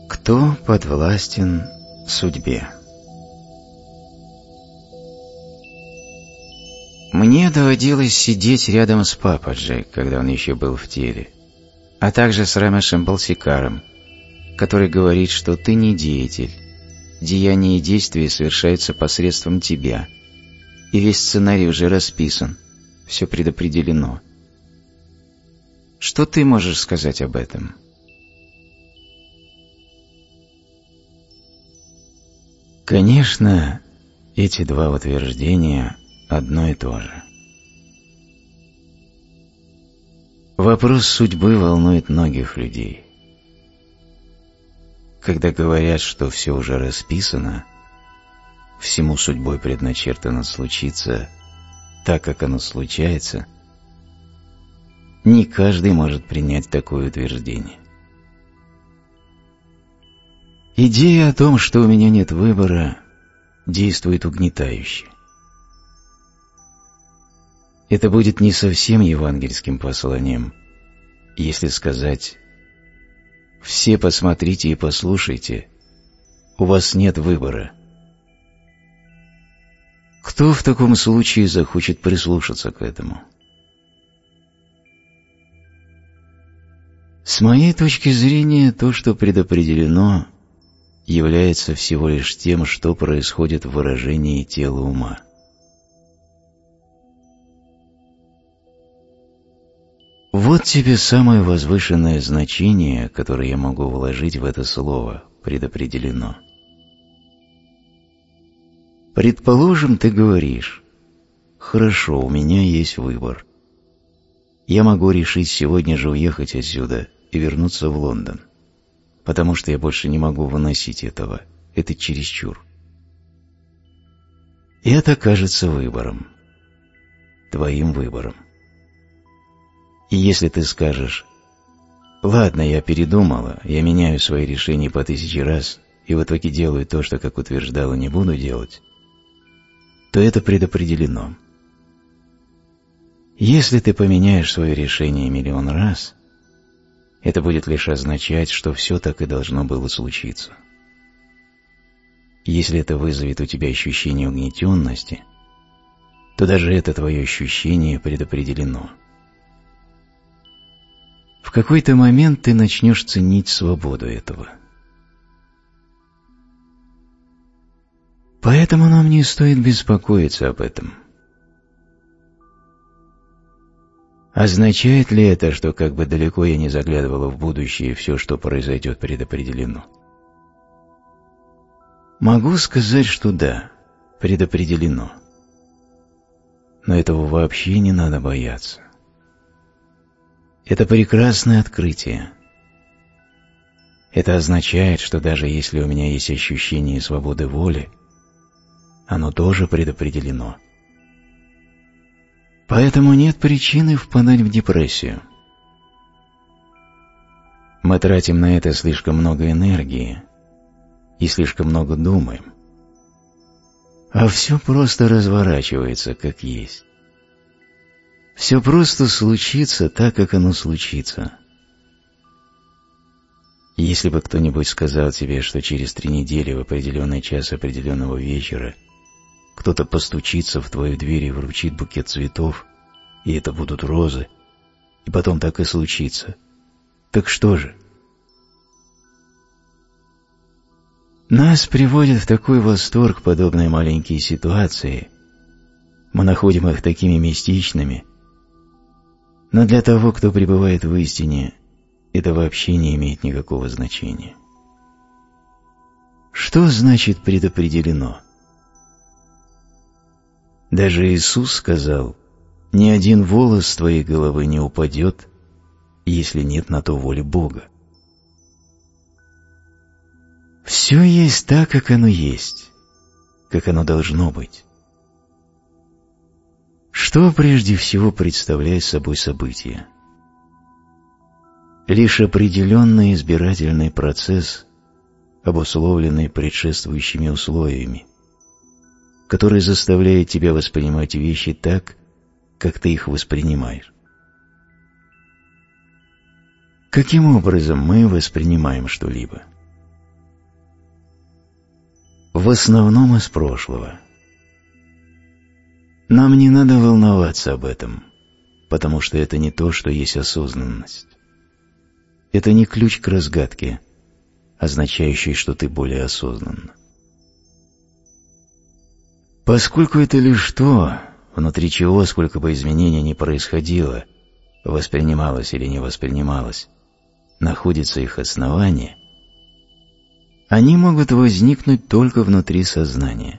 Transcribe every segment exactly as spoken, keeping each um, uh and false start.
Кто подвластен судьбе? Мне доводилось сидеть рядом с Пападжи, когда он еще был в теле, а также с Рамешем Балсикаром, который говорит, что ты не деятель, деяния и действия совершаются посредством тебя, и весь сценарий уже расписан, все предопределено. Что ты можешь сказать об этом? Конечно, эти два утверждения одно и то же. Вопрос судьбы волнует многих людей. Когда говорят, что все уже расписано, всему судьбой предначертано случиться так, как оно случается, не каждый может принять такое утверждение. Идея о том, что у меня нет выбора, действует угнетающе. Это будет не совсем евангельским посланием, если сказать: «Все посмотрите и послушайте, у вас нет выбора». Кто в таком случае захочет прислушаться к этому? С моей точки зрения, то, что предопределено, является всего лишь тем, что происходит в выражении тела ума. Вот тебе самое возвышенное значение, которое я могу вложить в это слово «предопределено». Предположим, ты говоришь: «Хорошо, у меня есть выбор. Я могу решить сегодня же уехать отсюда и вернуться в Лондон, потому что я больше не могу выносить этого, это чересчур». И это кажется выбором, твоим выбором. И если ты скажешь: «Ладно, я передумала, я меняю свои решения по тысяче раз и в итоге делаю то, что, как утверждала, не буду делать», то это предопределено. Если ты поменяешь свое решение миллион раз, это будет лишь означать, что все так и должно было случиться. Если это вызовет у тебя ощущение угнетенности, то даже это твое ощущение предопределено. В какой-то момент ты начнешь ценить свободу этого. Поэтому нам не стоит беспокоиться об этом. Означает ли это, что как бы далеко я ни заглядывала в будущее, все, что произойдет, предопределено? Могу сказать, что да, предопределено. Но этого вообще не надо бояться. Это прекрасное открытие. Это означает, что даже если у меня есть ощущение свободы воли, оно тоже предопределено. Поэтому нет причины впадать в депрессию. Мы тратим на это слишком много энергии и слишком много думаем, а все просто разворачивается, как есть. Все просто случится так, как оно случится. Если бы кто-нибудь сказал тебе, что через три недели в определенный час определенного вечера кто-то постучится в твою дверь и вручит букет цветов, и это будут розы, и потом так и случится, так что же? Нас приводят в такой восторг подобные маленькие ситуации, мы находим их такими мистичными, но для того, кто пребывает в истине, это вообще не имеет никакого значения. Что значит предопределено? Даже Иисус сказал: «Ни один волос с твоей головы не упадет, если нет на то воли Бога». Все есть так, как оно есть, как оно должно быть. Что прежде всего представляет собой событие? Лишь определенный избирательный процесс, обусловленный предшествующими условиями, который заставляет тебя воспринимать вещи так, как ты их воспринимаешь. Каким образом мы воспринимаем что-либо? в основном из прошлого. Нам не надо волноваться об этом, потому что это не то, что есть осознанность. Это не ключ к разгадке, означающий, что ты более осознанн. Поскольку это лишь то, внутри чего, сколько бы изменений ни происходило, воспринималось или не воспринималось, находится их основание, они могут возникнуть только внутри сознания.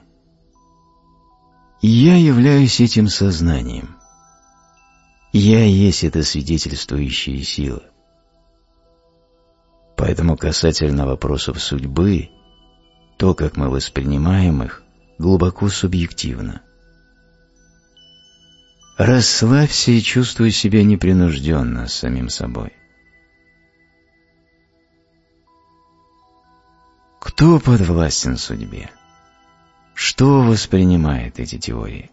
Я являюсь этим сознанием. Я есть эта свидетельствующая сила. Поэтому касательно вопросов судьбы, то, как мы воспринимаем их, глубоко субъективно. Расслабься и чувствуй себя непринужденно с самим собой. Кто подвластен судьбе? Что воспринимает эти теории?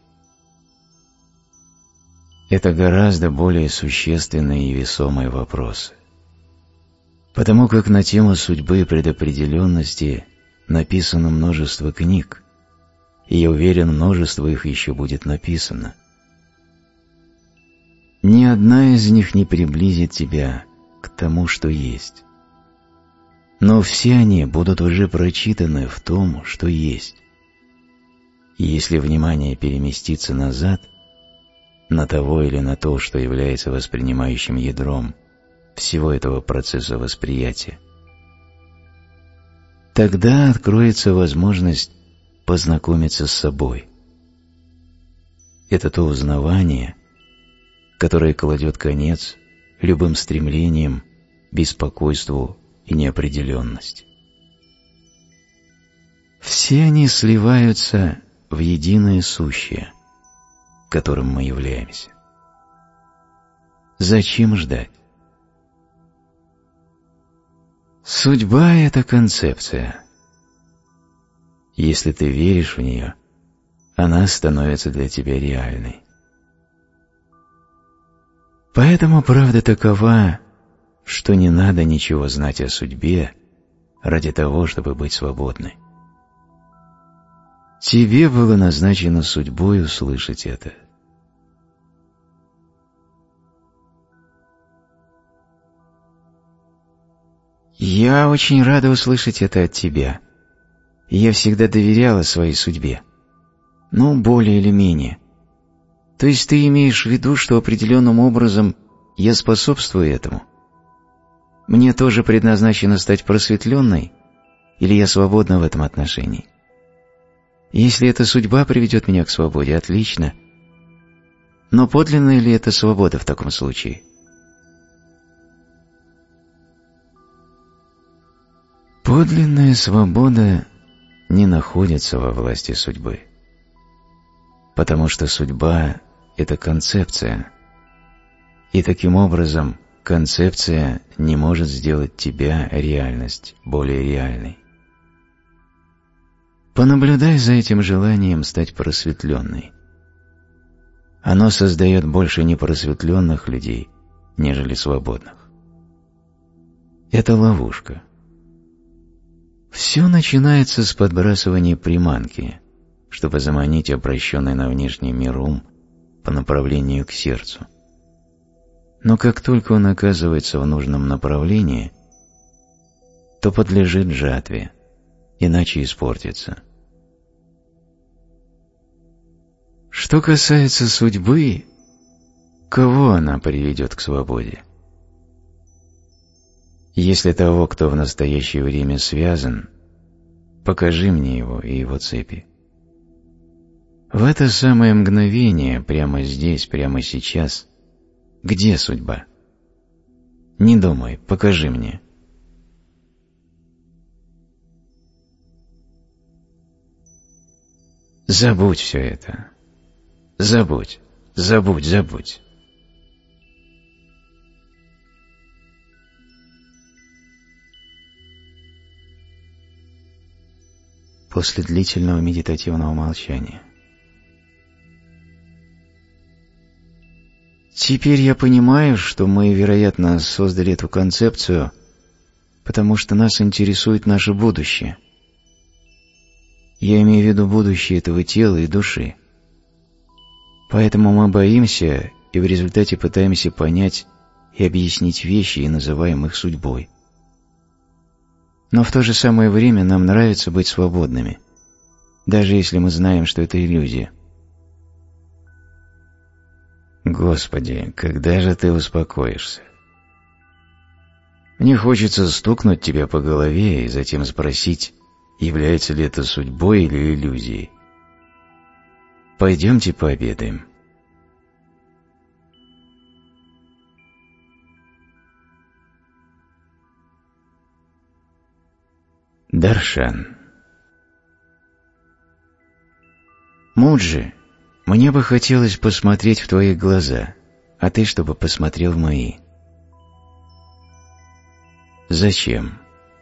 Это гораздо более существенные и весомые вопросы. Потому как на тему судьбы и предопределенности написано множество книг, и я уверен, множество их еще будет написано. Ни одна из них не приблизит тебя к тому, что есть. Но все они будут уже прочитаны в том, что есть. И если внимание переместится назад, на того или на то, что является воспринимающим ядром всего этого процесса восприятия, тогда откроется возможность познакомиться с собой. Это то узнавание, которое кладет конец любым стремлениям, беспокойству и неопределенности. Все они сливаются в единое сущее, которым мы являемся. Зачем ждать? Судьба — это концепция. Если ты веришь в нее, она становится для тебя реальной. Поэтому правда такова, что не надо ничего знать о судьбе ради того, чтобы быть свободной. Тебе было назначено судьбой услышать это. Я очень рада услышать это от тебя. Я всегда доверяла своей судьбе. Ну, более или менее. То есть ты имеешь в виду, что определенным образом я способствую этому? Мне тоже предназначено стать просветленной, или я свободна в этом отношении? Если эта судьба приведет меня к свободе, отлично. Но подлинная ли это свобода в таком случае? Подлинная свобода не находится во власти судьбы, потому что судьба — это концепция, и таким образом концепция не может сделать тебя, реальность, более реальной. Понаблюдай за этим желанием стать просветленной. Оно создает больше непросветленных людей, нежели свободных. Это ловушка. Все начинается с подбрасывания приманки, чтобы заманить обращенный на внешний мир ум по направлению к сердцу. Но как только он оказывается в нужном направлении, то подлежит жатве, иначе испортится. Что касается судьбы, кого она приведет к свободе? Если того, кто в настоящее время связан, покажи мне его и его цепи. В это самое мгновение, прямо здесь, прямо сейчас, где судьба? Не думай, покажи мне. Забудь все это. Забудь, забудь, забудь. После длительного медитативного молчания. Теперь я понимаю, что мы, вероятно, создали эту концепцию, потому что нас интересует наше будущее. Я имею в виду будущее этого тела и души. Поэтому мы боимся и в результате пытаемся понять и объяснить вещи и называем их судьбой. Но в то же самое время нам нравится быть свободными, даже если мы знаем, что это иллюзия. Господи, когда же ты успокоишься? Мне хочется стукнуть тебя по голове и затем спросить, является ли это судьбой или иллюзией. Пойдемте пообедаем. Даршан. Муджи, мне бы хотелось посмотреть в твои глаза, а ты чтобы посмотрел в мои. Зачем?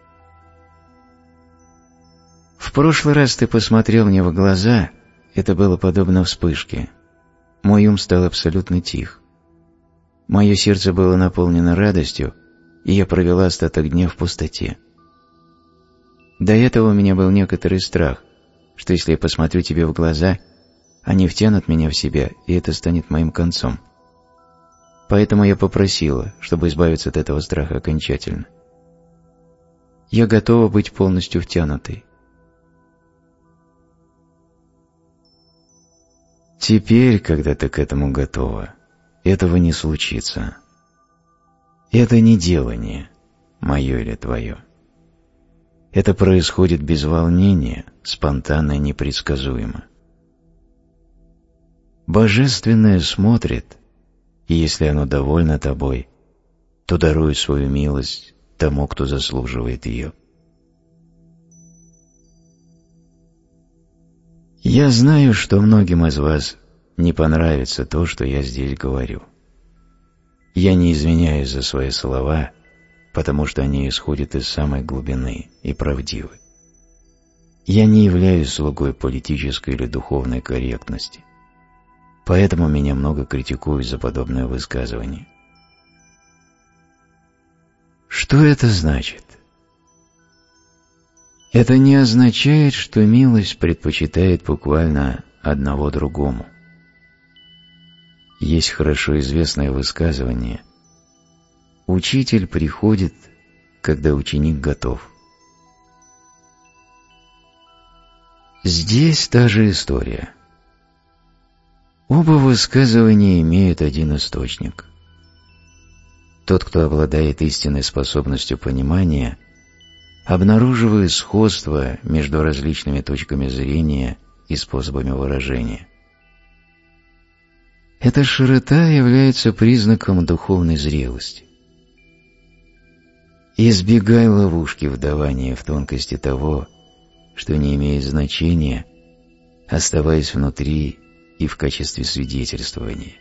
В прошлый раз ты посмотрел мне в глаза, это было подобно вспышке. Мой ум стал абсолютно тих. Мое сердце было наполнено радостью, и я провела остаток дня в пустоте. До этого у меня был некоторый страх, что если я посмотрю тебе в глаза, они втянут меня в себя, и это станет моим концом. Поэтому я попросила, чтобы избавиться от этого страха окончательно. Я готова быть полностью втянутой. Теперь, когда ты к этому готова, этого не случится. Это не делание, мое или твое. Это происходит без волнения, спонтанно и непредсказуемо. Божественное смотрит, и если оно довольно тобой, то дарует свою милость тому, кто заслуживает ее. Я знаю, что многим из вас не понравится то, что я здесь говорю. Я не извиняюсь за свои слова, потому что они исходят из самой глубины и правдивы. Я не являюсь слугой политической или духовной корректности, поэтому меня много критикуют за подобное высказывание. Что это значит? Это не означает, что милость предпочитает буквально одного другому. Есть хорошо известное высказывание: учитель приходит, когда ученик готов. Здесь та же история. Оба высказывания имеют один источник. Тот, кто обладает истинной способностью понимания, обнаруживает сходство между различными точками зрения и способами выражения. Эта широта является признаком духовной зрелости. Избегай ловушки вдавания в тонкости того, что не имеет значения, оставаясь внутри и в качестве свидетельствования.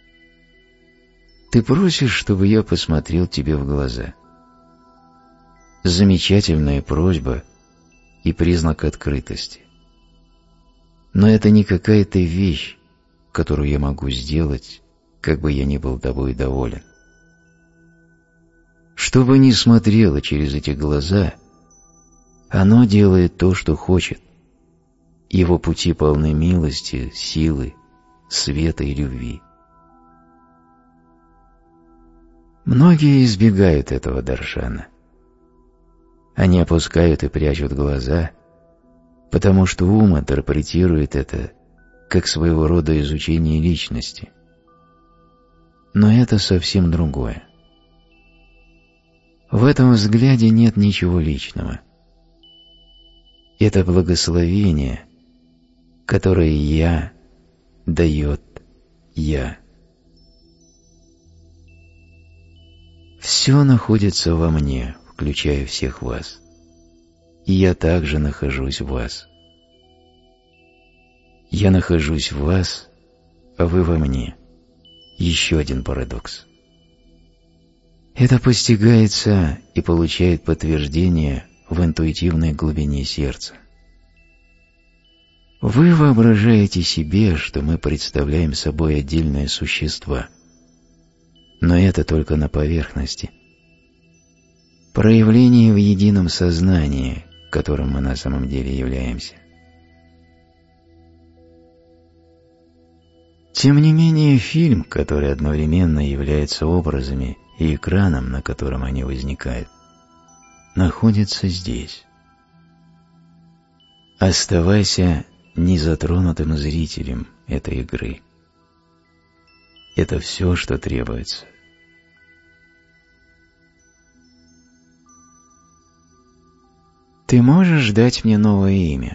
Ты просишь, чтобы я посмотрел тебе в глаза. Замечательная просьба и признак открытости. Но это не какая-то вещь, которую я могу сделать, как бы я ни был тобой доволен. Что бы ни смотрело через эти глаза, оно делает то, что хочет. Его пути полны милости, силы, света и любви. Многие избегают этого даршана. Они опускают и прячут глаза, потому что ум интерпретирует это как своего рода изучение личности. Но это совсем другое. В этом взгляде нет ничего личного. Это благословение, которое «Я» дает «Я». Все находится во мне, включая всех вас, и я также нахожусь в вас. Я нахожусь в вас, а вы во мне. Еще один парадокс. Это постигается и получает подтверждение в интуитивной глубине сердца. Вы воображаете себе, что мы представляем собой отдельные существа, но это только на поверхности. Проявление в едином сознании, которым мы на самом деле являемся. Тем не менее, фильм, который одновременно является образами и экраном, на котором они возникают, находится здесь. Оставайся незатронутым зрителем этой игры. Это все, что требуется. Ты можешь дать мне новое имя?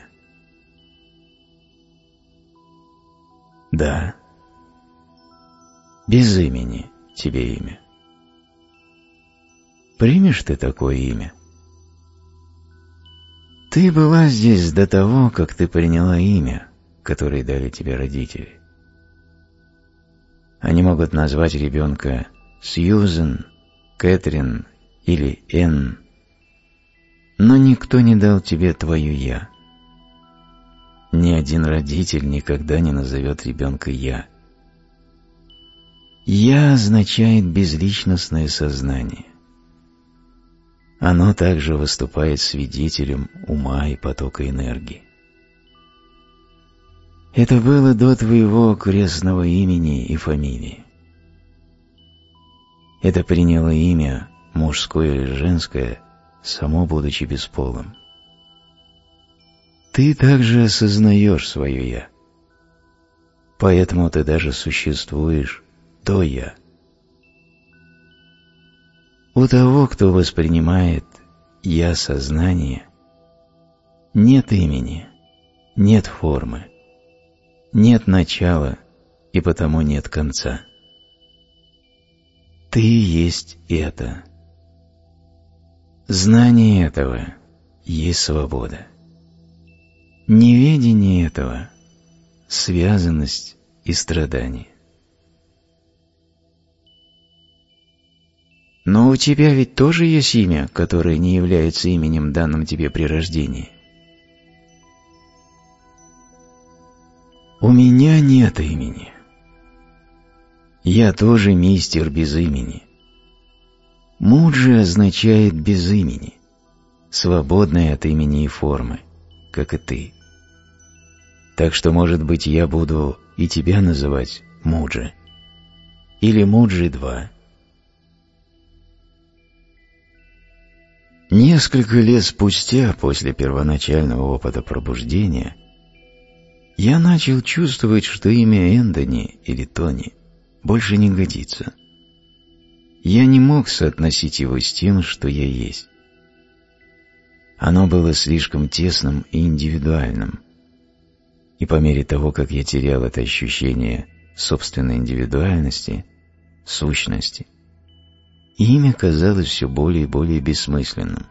Да. Без имени тебе имя. Примешь ты такое имя? Ты была здесь до того, как ты приняла имя, которое дали тебе родители. Они могут назвать ребенка Сьюзен, Кэтрин или Энн, но никто не дал тебе твое «я». Ни один родитель никогда не назовет ребенка «я». «Я» означает безличностное сознание. Оно также выступает свидетелем ума и потока энергии. Это было до твоего крестного имени и фамилии. Это приняло имя, мужское или женское, само будучи бесполым. Ты также осознаешь свое «я». Поэтому ты даже существуешь до «я». У того, кто воспринимает «я» сознание, нет имени, нет формы, нет начала и потому нет конца. Ты есть это. Знание этого есть свобода. Неведение этого – связанность и страдание. Но у тебя ведь тоже есть имя, которое не является именем, данным тебе при рождении. У меня нет имени. Я тоже мистер без имени. Муджи означает без имени, свободный от имени и формы, как и ты. Так что, может быть, я буду и тебя называть Муджи, или Муджи два. Несколько лет спустя, после первоначального опыта пробуждения, я начал чувствовать, что имя Энтони или Тони больше не годится. Я не мог соотносить его с тем, что я есть. Оно было слишком тесным и индивидуальным, и по мере того, как я терял это ощущение собственной индивидуальности, сущности, имя казалось все более и более бессмысленным.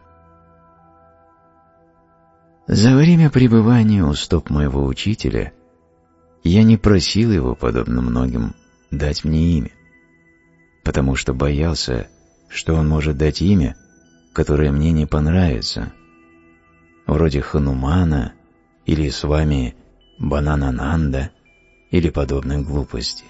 За время пребывания у стоп моего учителя я не просил его, подобно многим, дать мне имя, потому что боялся, что он может дать имя, которое мне не понравится, вроде Ханумана или с вами Бананананда или подобной глупости.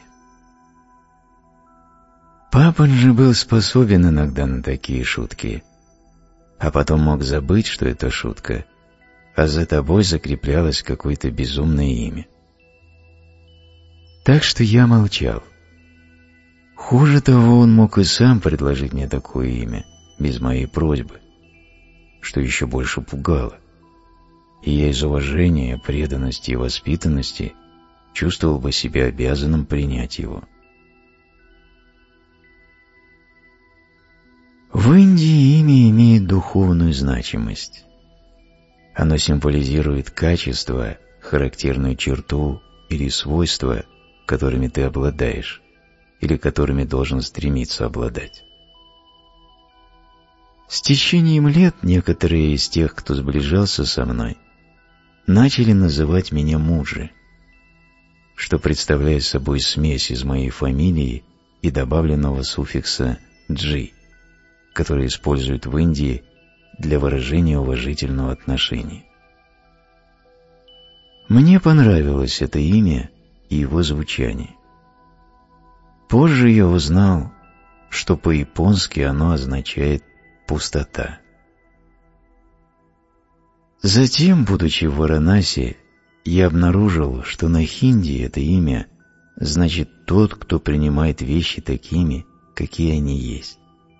Папа же был способен иногда на такие шутки, а потом мог забыть, что это шутка, а за тобой закреплялось какое-то безумное имя. Так что я молчал. Хуже того, он мог и сам предложить мне такое имя, без моей просьбы, что еще больше пугало, и я из уважения, преданности и воспитанности чувствовал бы себя обязанным принять его. В Индии имя имеет духовную значимость. Оно символизирует качество, характерную черту или свойства, которыми ты обладаешь, или которыми должен стремиться обладать. С течением лет некоторые из тех, кто сближался со мной, начали называть меня Муджи, что представляет собой смесь из моей фамилии и добавленного суффикса «джи», который используют в Индии для выражения уважительного отношения. Мне понравилось это имя и его звучание. Позже я узнал, что по-японски оно означает «пустота». Затем, будучи в Варанаси, я обнаружил, что на хинди это имя значит тот, кто принимает вещи такими, какие они есть.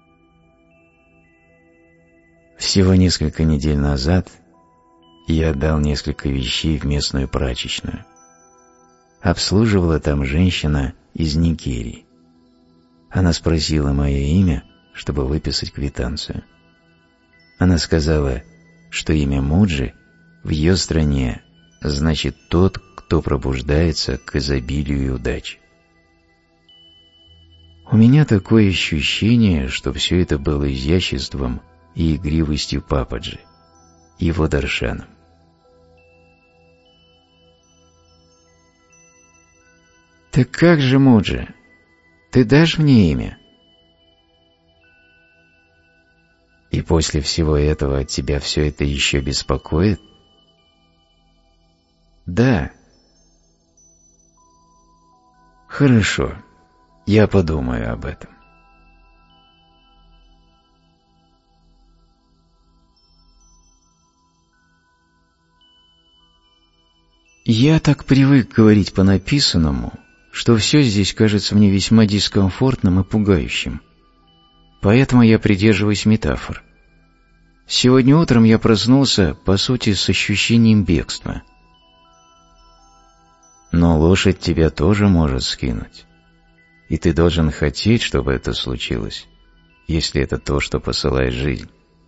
Всего несколько недель назад я отдал несколько вещей в местную прачечную. Обслуживала там женщина из Нигерии. Она спросила мое имя, чтобы выписать квитанцию. Она сказала, что имя Муджи в ее стране значит тот, кто пробуждается к изобилию и удаче. У меня такое ощущение, что все это было изяществом и игривостью Пападжи, его даршаном. «Так как же, Муджи, ты дашь мне имя?» «И после всего этого тебя все это еще беспокоит?» «Да». «Хорошо, я подумаю об этом». Я так привык говорить по написанному, что все здесь кажется мне весьма дискомфортным и пугающим. Поэтому я придерживаюсь метафор. Сегодня утром я проснулся, по сути, с ощущением бегства. Но лошадь тебя тоже может скинуть. И ты должен хотеть, чтобы это случилось, если это то, что посылает жизнь.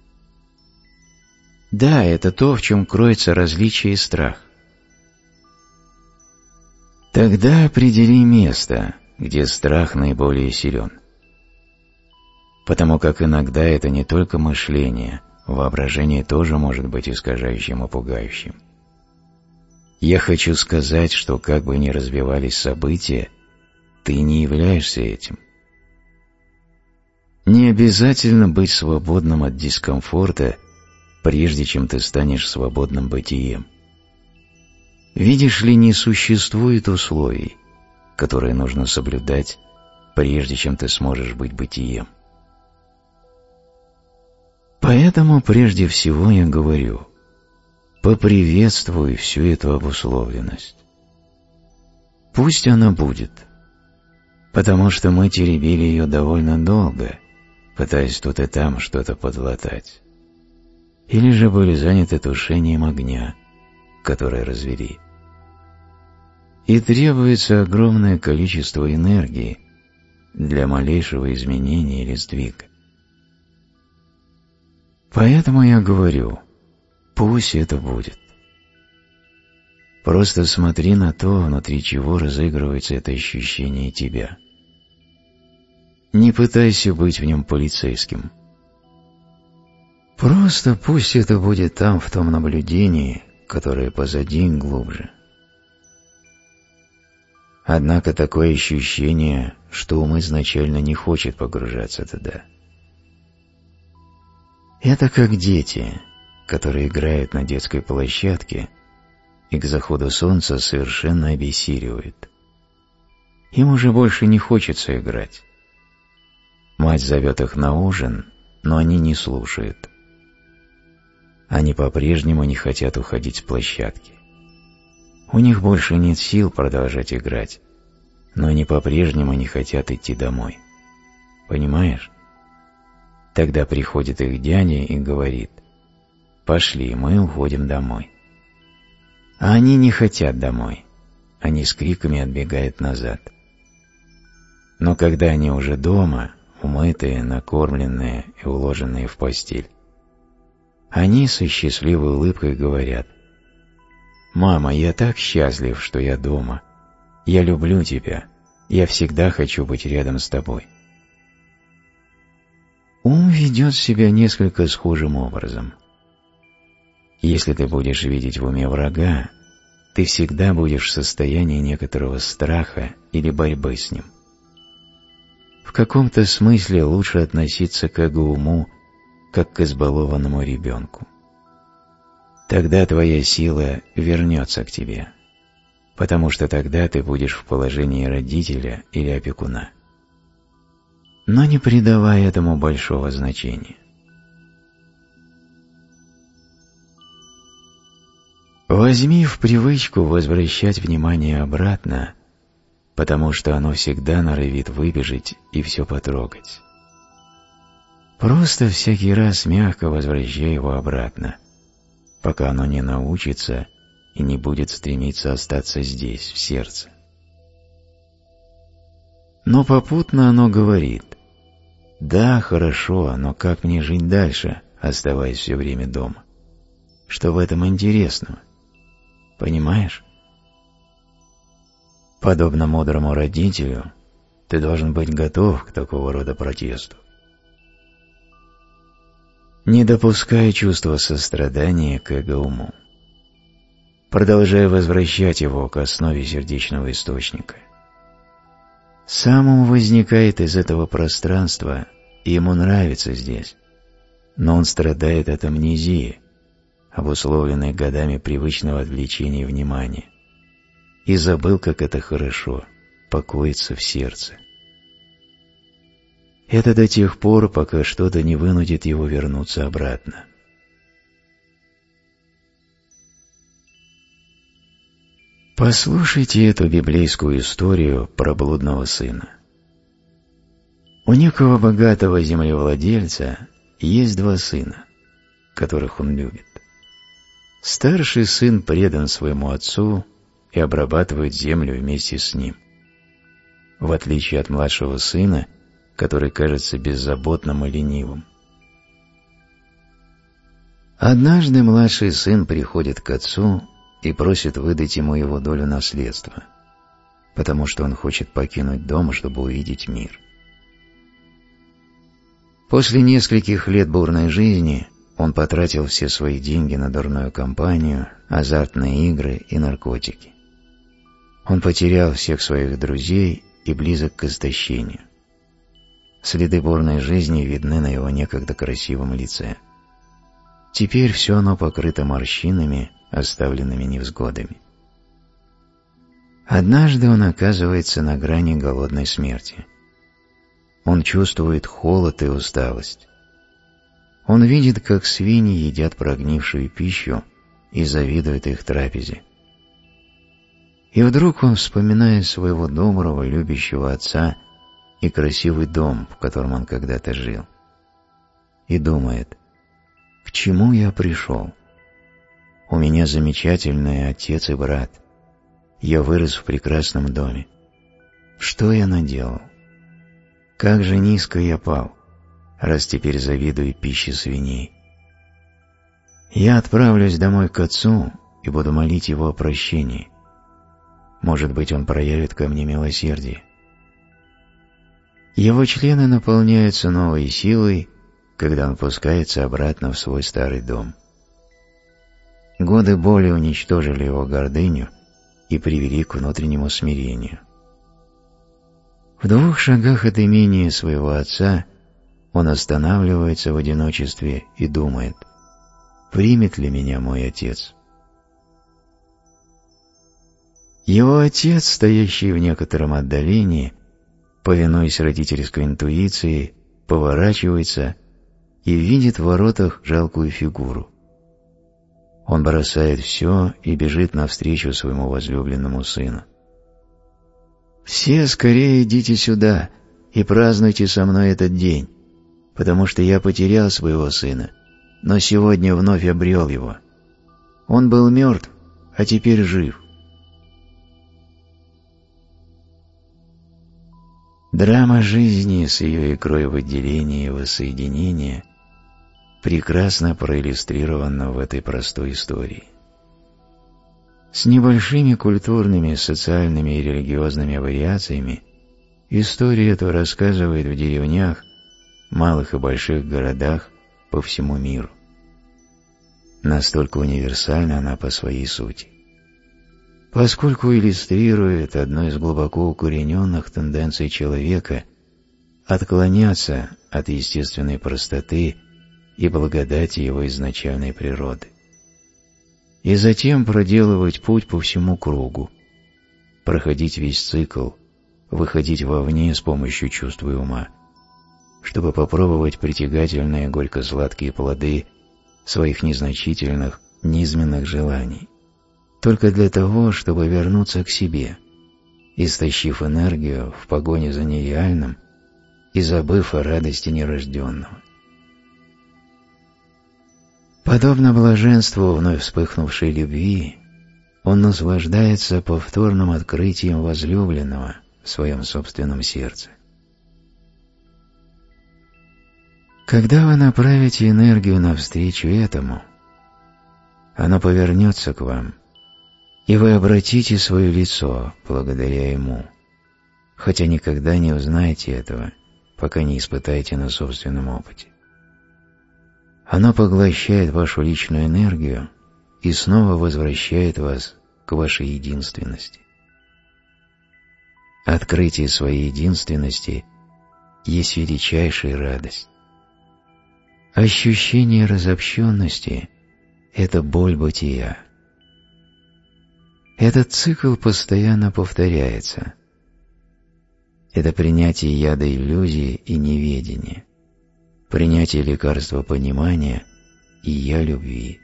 Да, это то, в чем кроется различие и страх. Тогда определи место, где страх наиболее силен. Потому как иногда это не только мышление, воображение тоже может быть искажающим и пугающим. Я хочу сказать, что как бы ни развивались события, ты не являешься этим. Не обязательно быть свободным от дискомфорта, прежде чем ты станешь свободным бытием. Видишь ли, не существует условий, которые нужно соблюдать, прежде чем ты сможешь быть бытием. Поэтому прежде всего я говорю, поприветствуй всю эту обусловленность. Пусть она будет, потому что мы теребили ее довольно долго, пытаясь тут и там что-то подлатать. Или же были заняты тушением огня, который развели. И требуется огромное количество энергии для малейшего изменения или сдвига. Поэтому я говорю, пусть это будет. Просто смотри на то, внутри чего разыгрывается это ощущение тебя. Не пытайся быть в нем полицейским. Просто пусть это будет там, в том наблюдении, которое позади и глубже. Однако такое ощущение, что ум изначально не хочет погружаться туда. Это как дети, которые играют на детской площадке и к заходу солнца совершенно обессиливают. Им уже больше не хочется играть. Мать зовет их на ужин, но они не слушают. Они по-прежнему не хотят уходить с площадки. У них больше нет сил продолжать играть, но они по-прежнему не хотят идти домой. Понимаешь? Тогда приходит их дядя и говорит: «Пошли, мы уходим домой». А они не хотят домой. Они с криками отбегают назад. Но когда они уже дома, умытые, накормленные и уложенные в постель, они со счастливой улыбкой говорят: «Мама, я так счастлив, что я дома. Я люблю тебя. Я всегда хочу быть рядом с тобой». Ум ведет себя несколько схожим образом. Если ты будешь видеть в уме врага, ты всегда будешь в состоянии некоторого страха или борьбы с ним. В каком-то смысле лучше относиться к эго-уму, как к избалованному ребенку. Тогда твоя сила вернется к тебе, потому что тогда ты будешь в положении родителя или опекуна. Но не придавай этому большого значения. Возьми в привычку возвращать внимание обратно потому что оно всегда норовит выбежать и все потрогать. Просто всякий раз мягко возвращай его обратно, пока оно не научится и не будет стремиться остаться здесь, в сердце. Но попутно оно говорит: «Да, хорошо, но как мне жить дальше, оставаясь все время дома? Что в этом интересного? Понимаешь?» Подобно мудрому родителю, ты должен быть готов к такого рода протесту. Не допускай чувства сострадания к эго-уму. Продолжай возвращать его к основе сердечного источника. Сам ум возникает из этого пространства, и ему нравится здесь, но он страдает от амнезии, обусловленной годами привычного отвлечения внимания, и забыл, как это хорошо — покоиться в сердце. Это до тех пор, пока что-то не вынудит его вернуться обратно. Послушайте эту библейскую историю про блудного сына. У некого богатого землевладельца есть два сына, которых он любит. Старший сын предан своему отцу и обрабатывает землю вместе с ним, в отличие от младшего сына, который кажется беззаботным и ленивым. Однажды младший сын приходит к отцу и просит выдать ему его долю наследства, потому что он хочет покинуть дом, чтобы увидеть мир. После нескольких лет бурной жизни он потратил все свои деньги на дурную компанию, азартные игры и наркотики. Он потерял всех своих друзей и близок к истощению. Следы бурной жизни видны на его некогда красивом лице. Теперь все оно покрыто морщинами, оставленными невзгодами. Однажды он оказывается на грани голодной смерти. Он чувствует холод и усталость. Он видит, как свиньи едят прогнившую пищу и завидует их трапезе. И вдруг он вспоминает своего доброго, любящего отца и красивый дом, в котором он когда-то жил, и думает: к чему я пришел? У меня замечательный отец и брат. Я вырос в прекрасном доме. Что я наделал? Как же низко я пал, раз теперь завидую пище свиней. Я отправлюсь домой к отцу и буду молить его о прощении. Может быть, он проявит ко мне милосердие. Его члены наполняются новой силой, когда он пускается обратно в свой старый дом. Годы боли уничтожили его гордыню и привели к внутреннему смирению. В двух шагах от имения своего отца он останавливается в одиночестве и думает: примет ли меня мой отец? Его отец, стоящий в некотором отдалении, повинуясь родительской интуиции, поворачивается и видит в воротах жалкую фигуру. Он бросает все и бежит навстречу своему возлюбленному сыну. «Все скорее идите сюда и празднуйте со мной этот день, потому что я потерял своего сына, но сегодня вновь обрел его. Он был мертв, а теперь жив». Драма жизни с ее игрой выделения и воссоединения прекрасно проиллюстрирована в этой простой истории. С небольшими культурными, социальными и религиозными вариациями история эту рассказывает в деревнях, малых и больших городах по всему миру. Настолько универсальна она по своей сути, поскольку иллюстрирует одну из глубоко укорененных тенденций человека отклоняться от естественной простоты и благодати его изначальной природы, и затем проделывать путь по всему кругу, проходить весь цикл, выходить вовне с помощью чувства и ума, чтобы попробовать притягательные горько-сладкие плоды своих незначительных, низменных желаний, только для того, чтобы вернуться к себе истощив энергию в погоне за нереальным и забыв о радости нерожденного. Подобно блаженству вновь вспыхнувшей любви, он наслаждается повторным открытием возлюбленного в своем собственном сердце. Когда вы направите энергию навстречу этому, оно повернется к вам, и вы обратите свое лицо благодаря ему, хотя никогда не узнаете этого, пока не испытаете на собственном опыте. Оно поглощает вашу личную энергию и снова возвращает вас к вашей единственности. Открытие своей единственности есть величайшая радость. Ощущение разобщенности – это боль бытия. Этот цикл постоянно повторяется. Это принятие яда иллюзии и неведения, принятие лекарства понимания и я любви.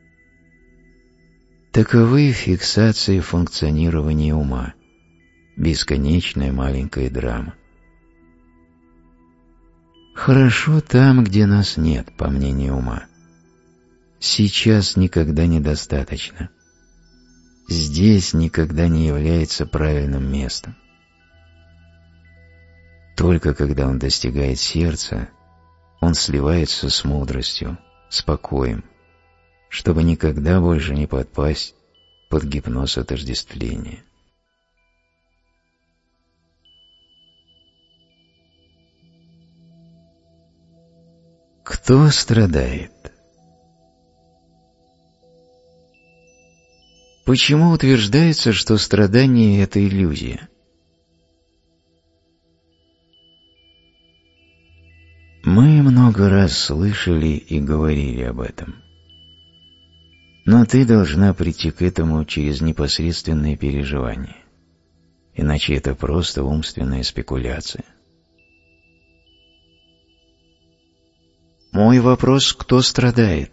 Таковы фиксации функционирования ума, бесконечная маленькая драма. Хорошо там, где нас нет, по мнению ума. Сейчас никогда недостаточно. Здесь никогда не является правильным местом. Только когда он достигает сердца, он сливается с мудростью, с покоем, чтобы никогда больше не подпасть под гипноз отождествления. Кто страдает? Почему утверждается, что страдание – это иллюзия? Мы много раз слышали и говорили об этом. Но ты должна прийти к этому через непосредственные переживания, иначе это просто умственная спекуляция. Мой вопрос: кто страдает?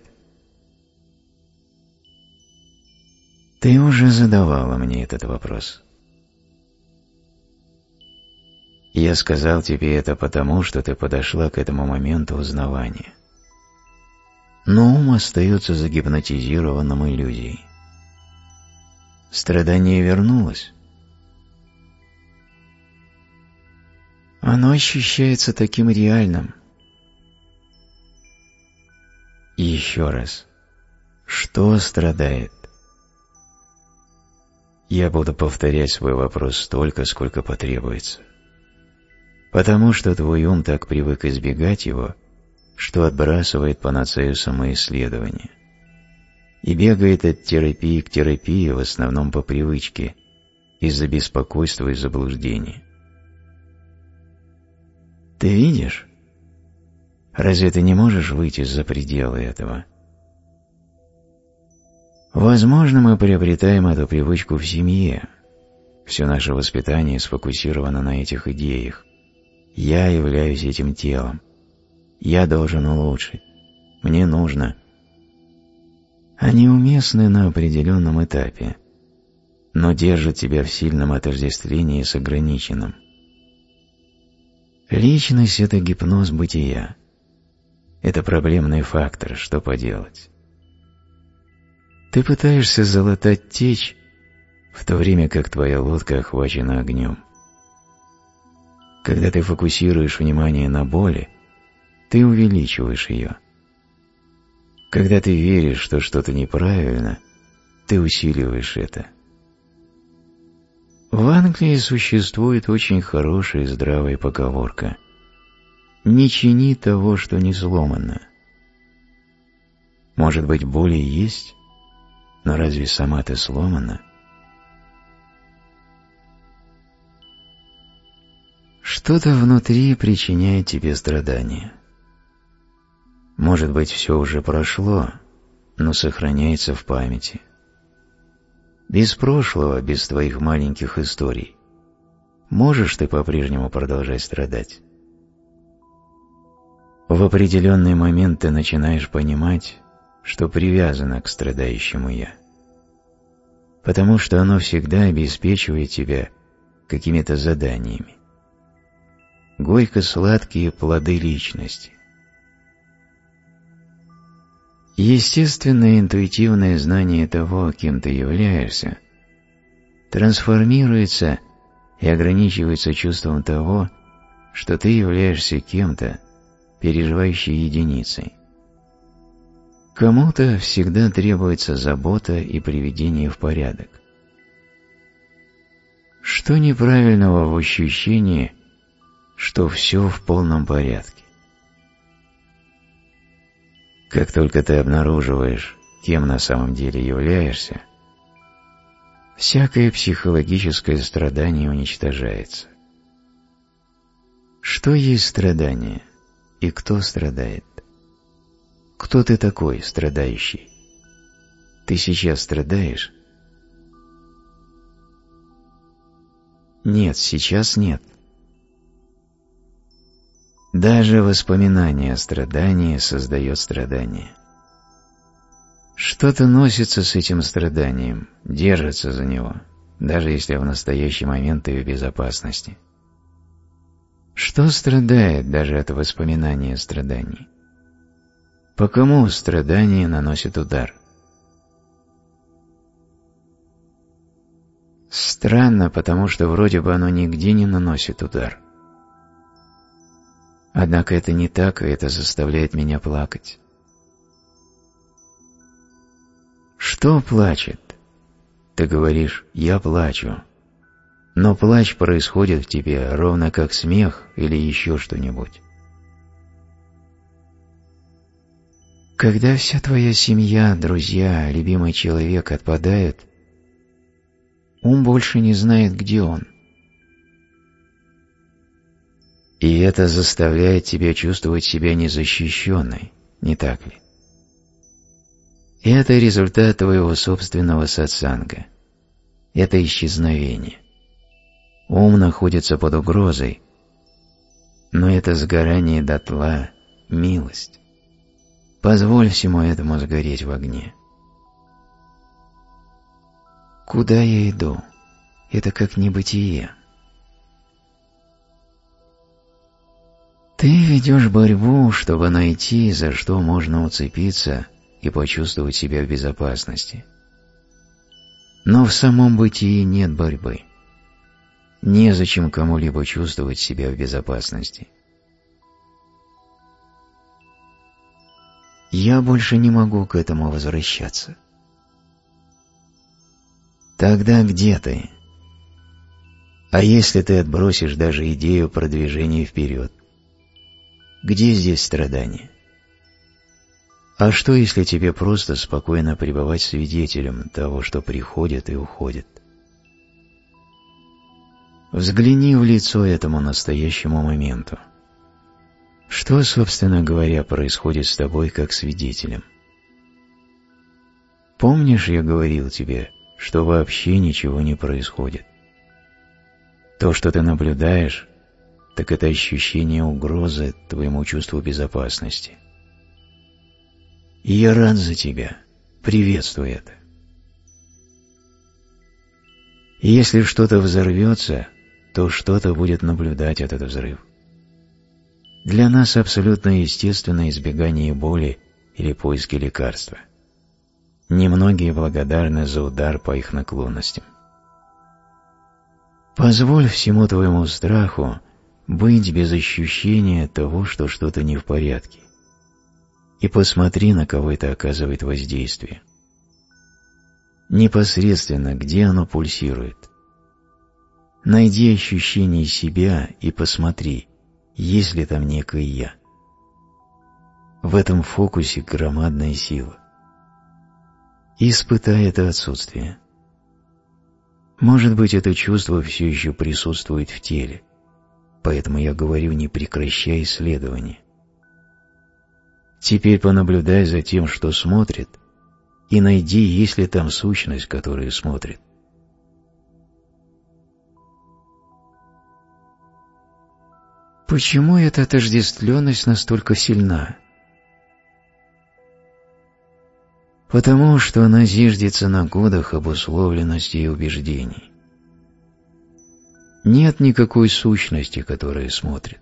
Ты уже задавала мне этот вопрос. Я сказал тебе это потому, что ты подошла к этому моменту узнавания. Но ум остается загипнотизированным иллюзией. Страдание вернулось. Оно ощущается таким реальным. И еще раз. Что страдает? Я буду повторять свой вопрос столько, сколько потребуется. Потому что твой ум так привык избегать его, что отбрасывает панацею самоисследования и бегает от терапии к терапии в основном по привычке, из-за беспокойства и заблуждения. Ты видишь? Разве ты не можешь выйти за пределы этого? Возможно, мы приобретаем эту привычку в семье. Все наше воспитание сфокусировано на этих идеях. Я являюсь этим телом. Я должен улучшить. Мне нужно. Они уместны на определенном этапе, но держат тебя в сильном отождествлении с ограниченным. Личность – это гипноз бытия. Это проблемный фактор, что поделать. Ты пытаешься залатать течь, в то время как твоя лодка охвачена огнем. Когда ты фокусируешь внимание на боли, ты увеличиваешь ее. Когда ты веришь, что что-то неправильно, ты усиливаешь это. В Англии существует очень хорошая и здравая поговорка: «Не чини того, что не сломано». Может быть, боль и есть, но разве сама ты сломана? Что-то внутри причиняет тебе страдания. Может быть, все уже прошло, но сохраняется в памяти. Без прошлого, без твоих маленьких историй, можешь ты по-прежнему продолжать страдать? В определенный момент ты начинаешь понимать, что привязано к страдающему «я», потому что оно всегда обеспечивает тебя какими-то заданиями. Горько-сладкие плоды личности. Естественное интуитивное знание того, кем ты являешься, трансформируется и ограничивается чувством того, что ты являешься кем-то, переживающей единицей. Кому-то всегда требуется забота и приведение в порядок. Что неправильного в ощущении, что все в полном порядке? Как только ты обнаруживаешь, кем на самом деле являешься, всякое психологическое страдание уничтожается. Что есть страдание и кто страдает? Кто ты такой, страдающий? Ты сейчас страдаешь? Нет, сейчас нет. Даже воспоминание о страдании создает страдание. Что-то носится с этим страданием, держится за него, даже если в настоящий момент ты в безопасности. Что страдает даже от воспоминания о страдании? По кому страдание наносит удар? Странно, потому что вроде бы оно нигде не наносит удар. Однако это не так, и это заставляет меня плакать. Что плачет? Ты говоришь «я плачу», но плач происходит в тебе ровно как смех или еще что-нибудь. Когда вся твоя семья, друзья, любимый человек отпадают, ум больше не знает, где он. И это заставляет тебя чувствовать себя незащищенной, не так ли? Это результат твоего собственного сатсанга. Это исчезновение. Ум находится под угрозой, но это сгорание дотла – милость. Позволь всему этому сгореть в огне. Куда я иду? Это как небытие. Ты ведешь борьбу, чтобы найти, за что можно уцепиться и почувствовать себя в безопасности. Но в самом бытии нет борьбы. Незачем кому-либо чувствовать себя в безопасности. Я больше не могу к этому возвращаться. Тогда где ты? А если ты отбросишь даже идею продвижения вперед? Где здесь страдание? А что, если тебе просто спокойно пребывать свидетелем того, что приходит и уходит? Взгляни в лицо этому настоящему моменту. Что, собственно говоря, происходит с тобой как свидетелем? Помнишь, я говорил тебе, что вообще ничего не происходит? То, что ты наблюдаешь, так это ощущение угрозы твоему чувству безопасности. И я рад за тебя, приветствую это. И если что-то взорвется, то что-то будет наблюдать этот взрыв. Для нас абсолютно естественно избегание боли или поиски лекарства. Немногие благодарны за удар по их наклонностям. Позволь всему твоему страху быть без ощущения того, что что-то не в порядке, и посмотри, на кого это оказывает воздействие. Непосредственно, где оно пульсирует. Найди ощущение себя и посмотри, есть ли там некое «я». В этом фокусе громадная сила. И испытай это отсутствие. Может быть, это чувство все еще присутствует в теле, поэтому я говорю, не прекращай исследование. Теперь понаблюдай за тем, что смотрит, и найди, есть ли там сущность, которая смотрит. Почему эта отождествленность настолько сильна? Потому что она зиждется на годах обусловленности и убеждений. Нет никакой сущности, которая смотрит.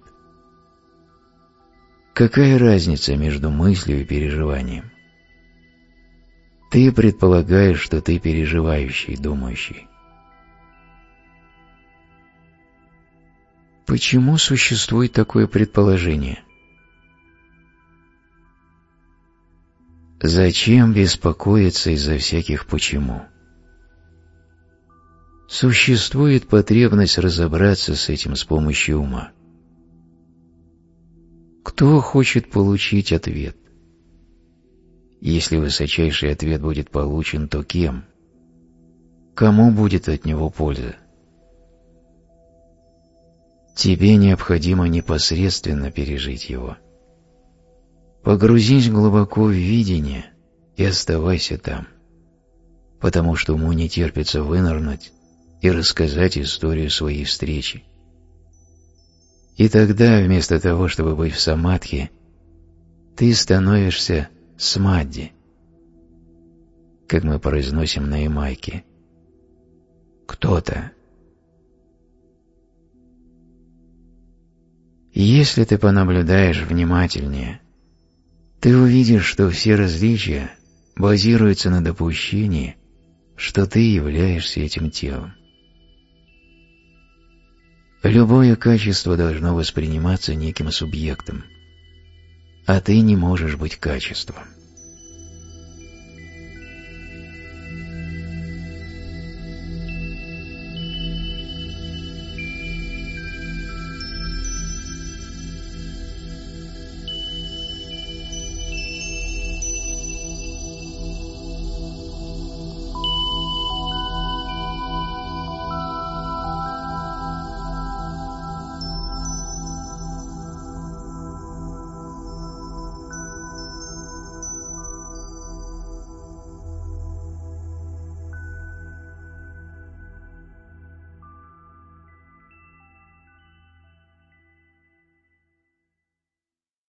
Какая разница между мыслью и переживанием? Ты предполагаешь, что ты переживающий, думающий. Почему существует такое предположение? Зачем беспокоиться из-за всяких «почему»? Существует потребность разобраться с этим с помощью ума. Кто хочет получить ответ? Если высочайший ответ будет получен, то кем? Кому будет от него польза? Тебе необходимо непосредственно пережить его. Погрузись глубоко в видение и оставайся там, потому что уму не терпится вынырнуть и рассказать историю своей встречи. И тогда, вместо того, чтобы быть в самадхи, ты становишься смадди, как мы произносим на ямайке. Кто-то. Если ты понаблюдаешь внимательнее, ты увидишь, что все различия базируются на допущении, что ты являешься этим телом. Любое качество должно восприниматься неким субъектом, а ты не можешь быть качеством.